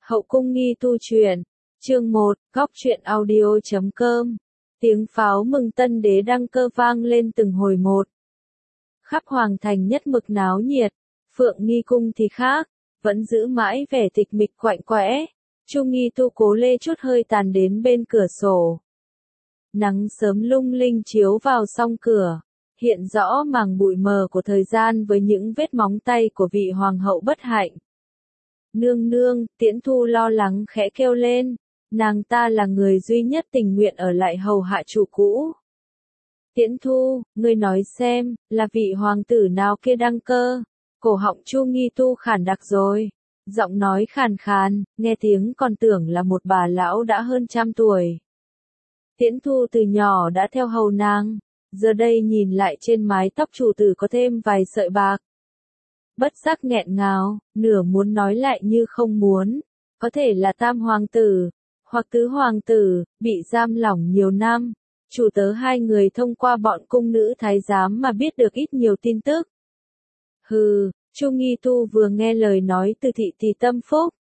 Hậu cung nghi tu truyện, chương 1, góc truyện audio.com. Tiếng pháo mừng tân đế đăng cơ vang lên từng hồi một. Khắp hoàng thành nhất mực náo nhiệt, Phượng Nghi cung thì khác, vẫn giữ mãi vẻ tịch mịch quạnh quẽ. Chu Nghi tu cố lê chút hơi tàn đến bên cửa sổ. Nắng sớm lung linh chiếu vào song cửa, hiện rõ màng bụi mờ của thời gian với những vết móng tay của vị hoàng hậu bất hạnh. Nương nương, Tiễn Thu lo lắng khẽ kêu lên, nàng ta là người duy nhất tình nguyện ở lại hầu hạ chủ cũ. Tiễn Thu, ngươi nói xem, là vị hoàng tử nào kia đăng cơ? Cổ họng Chu Nghi tu khản đặc rồi. Giọng nói khàn khàn, nghe tiếng còn tưởng là một bà lão đã hơn 100 tuổi. Tiễn Thu từ nhỏ đã theo hầu nàng, giờ đây nhìn lại trên mái tóc chủ tử có thêm vài sợi bạc. Bất giác nghẹn ngào, nửa muốn nói lại như không muốn, có thể là tam hoàng tử, hoặc tứ hoàng tử, bị giam lỏng nhiều năm. Chủ tớ hai người thông qua bọn cung nữ thái giám mà biết được ít nhiều tin tức. Hừ, Chu Nghi tu vừa nghe lời nói từ thị thì tâm phúc.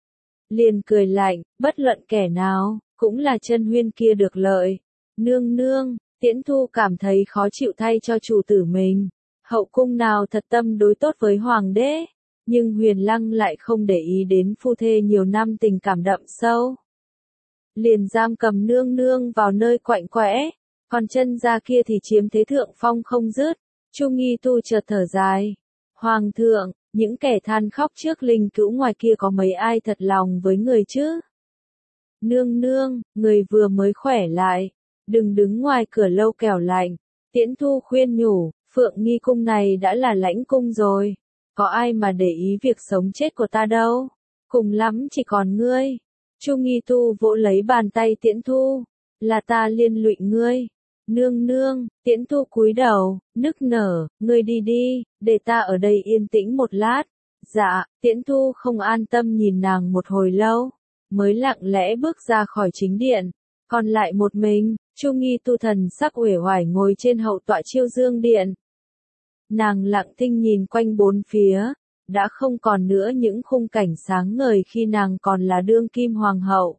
Liền cười lạnh, bất luận kẻ nào, cũng là chân huyên kia được lợi. Nương nương, Tiễn Thu cảm thấy khó chịu thay cho chủ tử mình. Hậu cung nào thật tâm đối tốt với hoàng đế, nhưng Huyền Lăng lại không để ý đến phu thê nhiều năm tình cảm đậm sâu. Liền giam cầm nương nương vào nơi quạnh quẽ, còn chân gia kia thì chiếm thế thượng phong không dứt. Chu Nghi tu chợt thở dài. Hoàng thượng, những kẻ than khóc trước linh cữu ngoài kia có mấy ai thật lòng với người chứ? Nương nương, người vừa mới khỏe lại, đừng đứng ngoài cửa lâu kẻo lạnh. Tiễn Thu khuyên nhủ, Phượng Nghi cung này đã là lãnh cung rồi, có ai mà để ý việc sống chết của ta đâu, cùng lắm chỉ còn ngươi. Chu Nghi tu vỗ lấy bàn tay Tiễn Thu, là ta liên lụy ngươi. Nương nương, Tiễn Thu cúi đầu, nức nở, ngươi đi đi, để ta ở đây yên tĩnh một lát. Dạ, Tiễn Thu không an tâm nhìn nàng một hồi lâu, mới lặng lẽ bước ra khỏi chính điện, còn lại một mình. Chu Nghi tu thần sắc uể oải ngồi trên hậu tọa Chiêu Dương điện. Nàng lặng thinh nhìn quanh bốn phía, đã không còn nữa những khung cảnh sáng ngời khi nàng còn là đương kim hoàng hậu.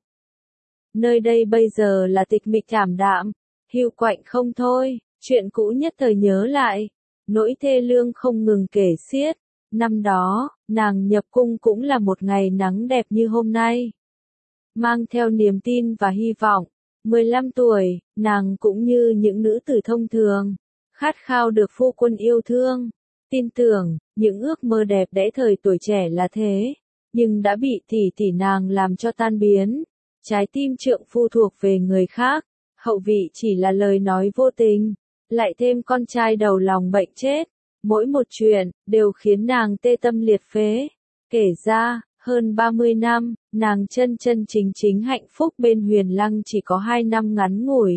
Nơi đây bây giờ là tịch mịch thảm đạm, hiu quạnh không thôi, chuyện cũ nhất thời nhớ lại, nỗi thê lương không ngừng kể xiết. Năm đó, nàng nhập cung cũng là một ngày nắng đẹp như hôm nay. Mang theo niềm tin và hy vọng, 15 tuổi, nàng cũng như những nữ tử thông thường, khát khao được phu quân yêu thương, tin tưởng, những ước mơ đẹp đẽ thời tuổi trẻ là thế, nhưng đã bị tỷ nàng làm cho tan biến. Trái tim trượng phu thuộc về người khác, hậu vị chỉ là lời nói vô tình, lại thêm con trai đầu lòng bệnh chết, mỗi một chuyện, đều khiến nàng tê tâm liệt phế. Kể ra, hơn 30 năm, nàng chân chính hạnh phúc bên Huyền Lăng chỉ có 2 năm ngắn ngủi.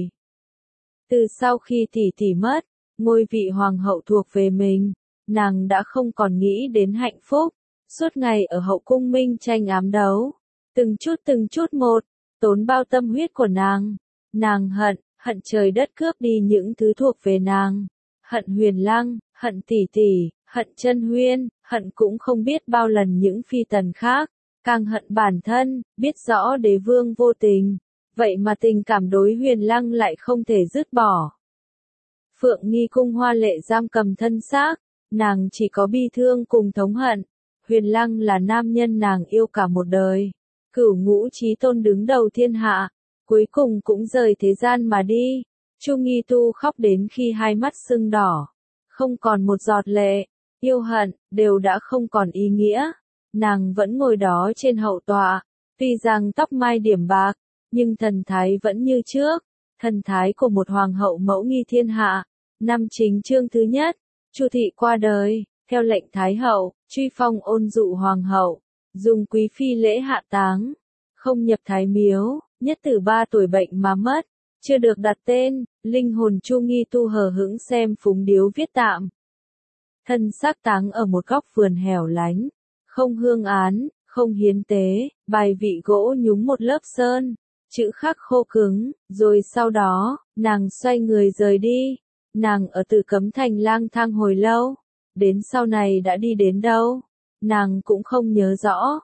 Từ sau khi tỷ mất, ngôi vị hoàng hậu thuộc về mình, nàng đã không còn nghĩ đến hạnh phúc, suốt ngày ở hậu cung minh tranh ám đấu, từng chút một, tốn bao tâm huyết của nàng. Nàng hận trời đất cướp đi những thứ thuộc về nàng, hận Huyền Lăng, hận tỷ, hận chân huyên, hận cũng không biết bao lần những phi tần khác, càng hận bản thân, biết rõ đế vương vô tình, vậy mà tình cảm đối Huyền Lăng lại không thể dứt bỏ. Phượng Nghi cung hoa lệ giam cầm thân xác, nàng chỉ có bi thương cùng thống hận. Huyền Lăng là nam nhân nàng yêu cả một đời, cửu ngũ chí tôn đứng đầu thiên hạ, cuối cùng cũng rời thế gian mà đi. Chu Nghi tu khóc đến khi hai mắt sưng đỏ, không còn một giọt lệ, yêu hận, đều đã không còn ý nghĩa. Nàng vẫn ngồi đó trên hậu tọa, tuy rằng tóc mai điểm bạc, nhưng thần thái vẫn như trước, thần thái của một hoàng hậu mẫu nghi thiên hạ. Năm Chính chương thứ nhất, Chu thị qua đời, theo lệnh Thái hậu, truy phong ôn dụ hoàng hậu, dùng quý phi lễ hạ táng, không nhập thái miếu, nhất tử 3 tuổi bệnh mà mất, chưa được đặt tên. Linh hồn Chu Nghi tu hờ hững xem phúng điếu viết tạm. Thân xác táng ở một góc vườn hẻo lánh, không hương án, không hiến tế, bài vị gỗ nhúng một lớp sơn, chữ khắc khô cứng, rồi sau đó, nàng xoay người rời đi. Nàng ở Tử Cấm Thành lang thang hồi lâu, đến sau này đã đi đến đâu, nàng cũng không nhớ rõ.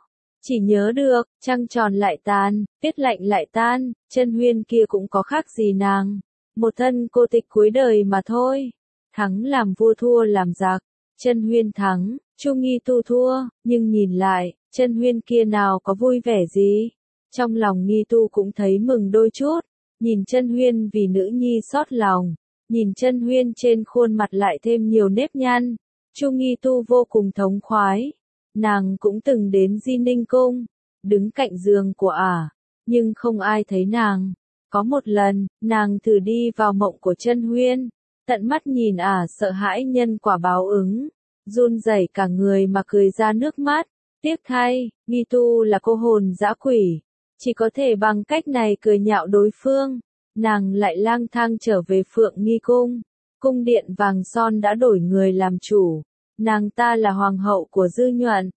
Chỉ nhớ được, trăng tròn lại tàn, tuyết lạnh lại tan, chân huyên kia cũng có khác gì nàng. Một thân cô tịch cuối đời mà thôi. Thắng làm vua thua làm giặc, chân huyên thắng, Chu Nghi Tu thua, nhưng nhìn lại, chân huyên kia nào có vui vẻ gì. Trong lòng Nghi Tu cũng thấy mừng đôi chút, nhìn chân huyên vì nữ nhi xót lòng, nhìn chân huyên trên khuôn mặt lại thêm nhiều nếp nhăn. Chu Nghi Tu vô cùng thống khoái. Nàng cũng từng đến Di Ninh Cung, đứng cạnh giường của nhưng không ai thấy nàng. Có một lần, nàng thử đi vào mộng của chân huyên, tận mắt nhìn sợ hãi nhân quả báo ứng, run rẩy cả người mà cười ra nước mắt. Tiếc thay, Nghi Tu là cô hồn dã quỷ, chỉ có thể bằng cách này cười nhạo đối phương. Nàng lại lang thang trở về Phượng Nghi Cung, cung điện vàng son đã đổi người làm chủ. Nàng ta là hoàng hậu của Dư Nhuận,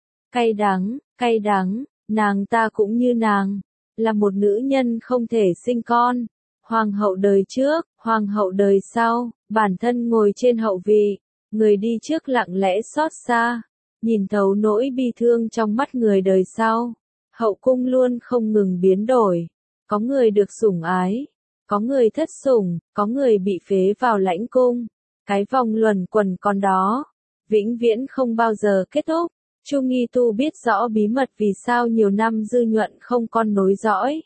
cay đắng, nàng ta cũng như nàng, là một nữ nhân không thể sinh con. Hoàng hậu đời trước, hoàng hậu đời sau, bản thân ngồi trên hậu vị, người đi trước lặng lẽ xót xa, nhìn thấu nỗi bi thương trong mắt người đời sau. Hậu cung luôn không ngừng biến đổi, có người được sủng ái, có người thất sủng, có người bị phế vào lãnh cung. Cái vòng luẩn quẩn còn đó, vĩnh viễn không bao giờ kết thúc. Chu Nghi Tu biết rõ bí mật vì sao nhiều năm Dư Nhuận không con nối dõi,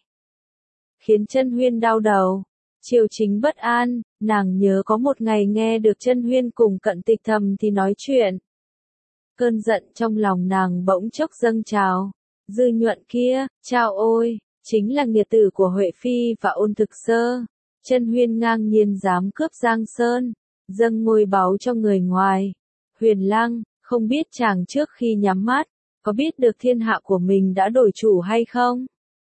khiến chân huyên đau đầu. Triều chính bất an, nàng nhớ có một ngày nghe được chân huyên cùng Cận Tịch thầm thì nói chuyện. Cơn giận trong lòng nàng bỗng chốc dâng trào. Dư Nhuận kia, chao ôi, chính là nghiệt tử của Huệ Phi và Ôn Thực Sơ. Chân huyên ngang nhiên dám cướp Giang Sơn, dâng ngôi báu cho người ngoài. Huyền Lăng, không biết chàng trước khi nhắm mắt, có biết được thiên hạ của mình đã đổi chủ hay không?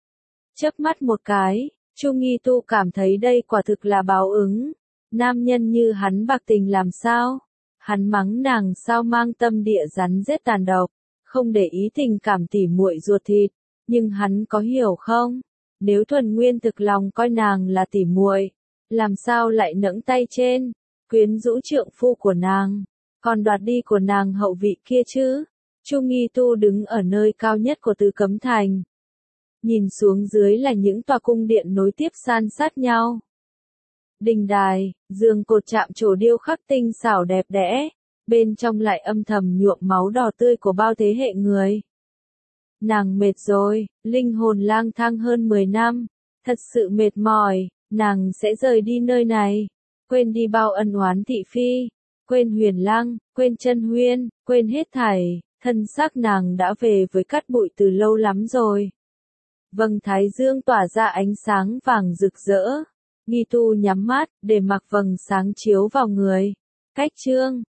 Chớp mắt một cái, Chu Nghi Tu cảm thấy đây quả thực là báo ứng. Nam nhân như hắn bạc tình làm sao? Hắn mắng nàng sao mang tâm địa rắn rết tàn độc, không để ý tình cảm tỉ muội ruột thịt, nhưng hắn có hiểu không? Nếu thuần nguyên thực lòng coi nàng là tỉ muội, làm sao lại nẫng tay trên, quyến rũ trượng phu của nàng, còn đoạt đi của nàng hậu vị kia chứ? Chu Nghi Tu đứng ở nơi cao nhất của Tứ Cấm Thành. Nhìn xuống dưới là những tòa cung điện nối tiếp san sát nhau. Đình đài, giường cột chạm trổ điêu khắc tinh xảo đẹp đẽ, bên trong lại âm thầm nhuộm máu đỏ tươi của bao thế hệ người. Nàng mệt rồi, linh hồn lang thang hơn 10 năm, thật sự mệt mỏi, nàng sẽ rời đi nơi này, quên đi bao ân oán thị phi, quên Huyền Lăng, quên chân huyên, quên hết thảy, thân xác nàng đã về với cát bụi từ lâu lắm rồi. Vầng thái dương tỏa ra ánh sáng vàng rực rỡ. Nghi Tu nhắm mắt, để mặc vầng sáng chiếu vào người. Cách chương